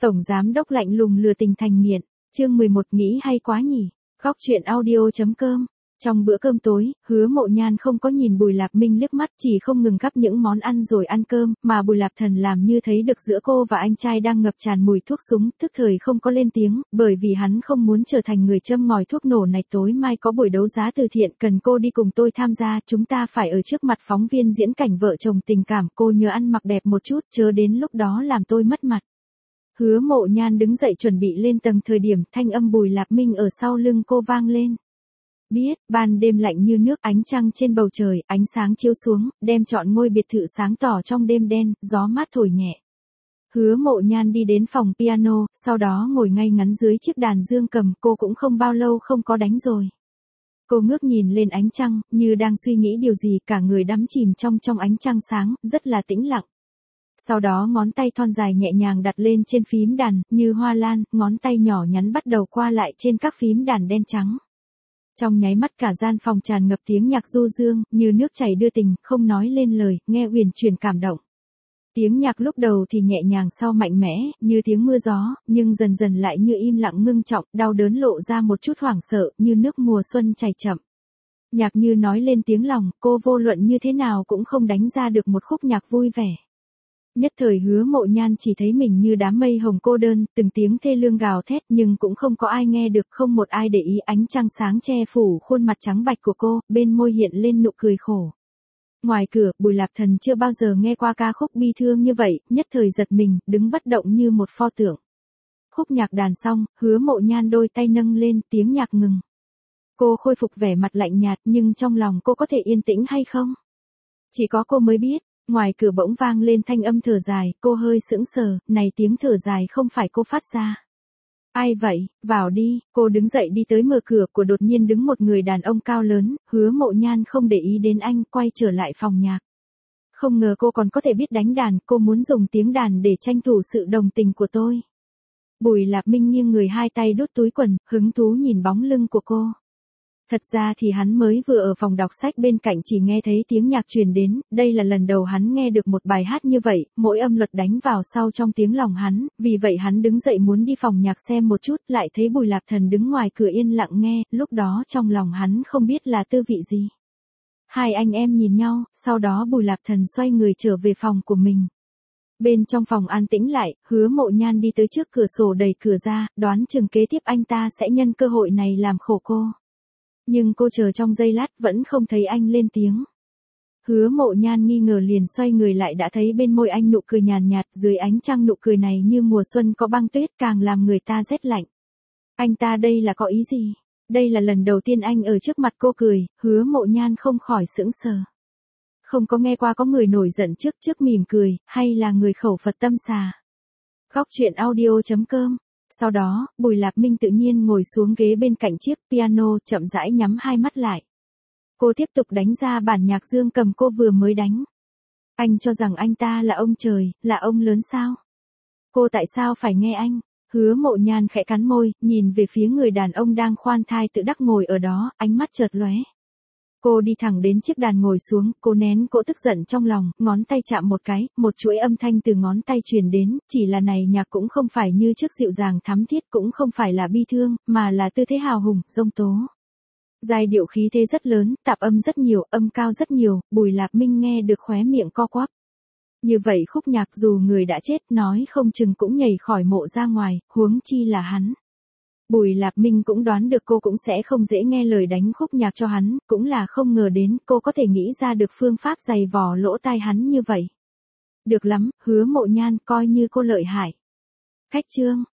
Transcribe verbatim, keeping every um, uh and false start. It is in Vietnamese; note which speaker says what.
Speaker 1: Tổng giám đốc lạnh lùng lừa tình thành nghiện. Chương mười một nghĩ hay quá nhỉ. Góc truyện audio.com. Trong bữa cơm tối, Hứa Mộ Nhan không có nhìn Bùi Lạp Minh liếc mắt, chỉ không ngừng gắp những món ăn rồi ăn cơm, mà Bùi Lạp Thần làm như thấy được giữa cô và anh trai đang ngập tràn mùi thuốc súng, tức thời không có lên tiếng, bởi vì hắn không muốn trở thành người châm ngòi thuốc nổ này. Tối mai có buổi đấu giá từ thiện, cần cô đi cùng tôi tham gia, chúng ta phải ở trước mặt phóng viên diễn cảnh vợ chồng tình cảm, cô nhớ ăn mặc đẹp một chút, chớ đến lúc đó làm tôi mất mặt. Hứa Mộ Nhan đứng dậy chuẩn bị lên tầng thời điểm thanh âm Bùi Lạp Minh ở sau lưng cô vang lên. Biết, ban đêm lạnh như nước, ánh trăng trên bầu trời, ánh sáng chiếu xuống, đem trọn ngôi biệt thự sáng tỏ trong đêm đen, gió mát thổi nhẹ. Hứa Mộ Nhan đi đến phòng piano, sau đó ngồi ngay ngắn dưới chiếc đàn dương cầm, cô cũng không bao lâu không có đánh rồi. Cô ngước nhìn lên ánh trăng, như đang suy nghĩ điều gì, cả người đắm chìm trong trong ánh trăng sáng, rất là tĩnh lặng. Sau đó ngón tay thon dài nhẹ nhàng đặt lên trên phím đàn, như hoa lan, ngón tay nhỏ nhắn bắt đầu qua lại trên các phím đàn đen trắng. Trong nháy mắt cả gian phòng tràn ngập tiếng nhạc du dương, như nước chảy đưa tình, không nói lên lời, nghe uyển chuyển cảm động. Tiếng nhạc lúc đầu thì nhẹ nhàng sau mạnh mẽ, như tiếng mưa gió, nhưng dần dần lại như im lặng ngưng trọng, đau đớn lộ ra một chút hoảng sợ, như nước mùa xuân chảy chậm. Nhạc như nói lên tiếng lòng, cô vô luận như thế nào cũng không đánh ra được một khúc nhạc vui vẻ. Nhất thời Hứa Mộ Nhan chỉ thấy mình như đám mây hồng cô đơn, từng tiếng thê lương gào thét nhưng cũng không có ai nghe được, không một ai để ý. Ánh trăng sáng che phủ khuôn mặt trắng bạch của cô, bên môi hiện lên nụ cười khổ. Ngoài cửa, Bùi Lạp Thần chưa bao giờ nghe qua ca khúc bi thương như vậy, nhất thời giật mình, đứng bất động như một pho tượng. Khúc nhạc đàn xong, Hứa Mộ Nhan đôi tay nâng lên, tiếng nhạc ngừng. Cô khôi phục vẻ mặt lạnh nhạt, nhưng trong lòng cô có thể yên tĩnh hay không? Chỉ có cô mới biết. Ngoài cửa bỗng vang lên thanh âm thở dài, cô hơi sững sờ, này tiếng thở dài không phải cô phát ra. Ai vậy, vào đi, cô đứng dậy đi tới mở cửa, của đột nhiên đứng một người đàn ông cao lớn. Hứa Mộ Nhan không để ý đến anh, quay trở lại phòng nhạc. Không ngờ cô còn có thể biết đánh đàn, cô muốn dùng tiếng đàn để tranh thủ sự đồng tình của tôi. Bùi Lạp Minh nghiêng người hai tay đút túi quần, hứng thú nhìn bóng lưng của cô. Thật ra thì hắn mới vừa ở phòng đọc sách bên cạnh chỉ nghe thấy tiếng nhạc truyền đến, đây là lần đầu hắn nghe được một bài hát như vậy, mỗi âm luật đánh vào sau trong tiếng lòng hắn, vì vậy hắn đứng dậy muốn đi phòng nhạc xem một chút, lại thấy Bùi Lạp Thần đứng ngoài cửa yên lặng nghe, lúc đó trong lòng hắn không biết là tư vị gì. Hai anh em nhìn nhau, sau đó Bùi Lạp Thần xoay người trở về phòng của mình. Bên trong phòng an tĩnh lại, Hứa Mộ Nhan đi tới trước cửa sổ đẩy cửa ra, đoán chừng kế tiếp anh ta sẽ nhân cơ hội này làm khổ cô. Nhưng cô chờ trong giây lát vẫn không thấy anh lên tiếng. Hứa Mộ Nhan nghi ngờ liền xoay người lại đã thấy bên môi anh nụ cười nhàn nhạt, dưới ánh trăng nụ cười này như mùa xuân có băng tuyết càng làm người ta rét lạnh. Anh ta đây là có ý gì? Đây là lần đầu tiên anh ở trước mặt cô cười, Hứa Mộ Nhan không khỏi sững sờ. Không có nghe qua có người nổi giận trước trước mỉm cười, hay là người khẩu Phật tâm xà. Góc truyện audio.com. Sau đó, Bùi Lạp Minh tự nhiên ngồi xuống ghế bên cạnh chiếc piano, chậm rãi nhắm hai mắt lại. Cô tiếp tục đánh ra bản nhạc dương cầm cô vừa mới đánh. Anh cho rằng anh ta là ông trời, là ông lớn sao? Cô tại sao phải nghe anh? Hứa Mộ Nhan khẽ cắn môi, nhìn về phía người đàn ông đang khoan thai tự đắc ngồi ở đó, ánh mắt chợt lóe. Cô đi thẳng đến chiếc đàn ngồi xuống, cô nén cỗ tức giận trong lòng, ngón tay chạm một cái, một chuỗi âm thanh từ ngón tay truyền đến, chỉ là này nhạc cũng không phải như trước dịu dàng thắm thiết, cũng không phải là bi thương, mà là tư thế hào hùng, dông tố. Giai điệu khí thế rất lớn, tạp âm rất nhiều, âm cao rất nhiều, Bùi Lạp Minh nghe được khóe miệng co quắp. Như vậy khúc nhạc dù người đã chết, nói không chừng cũng nhảy khỏi mộ ra ngoài, huống chi là hắn. Bùi Lạp Minh cũng đoán được cô cũng sẽ không dễ nghe lời đánh khúc nhạc cho hắn, cũng là không ngờ đến cô có thể nghĩ ra được phương pháp giày vò lỗ tai hắn như vậy. Được lắm, Hứa Mộ Nhan, coi như cô lợi hại. Khách chương.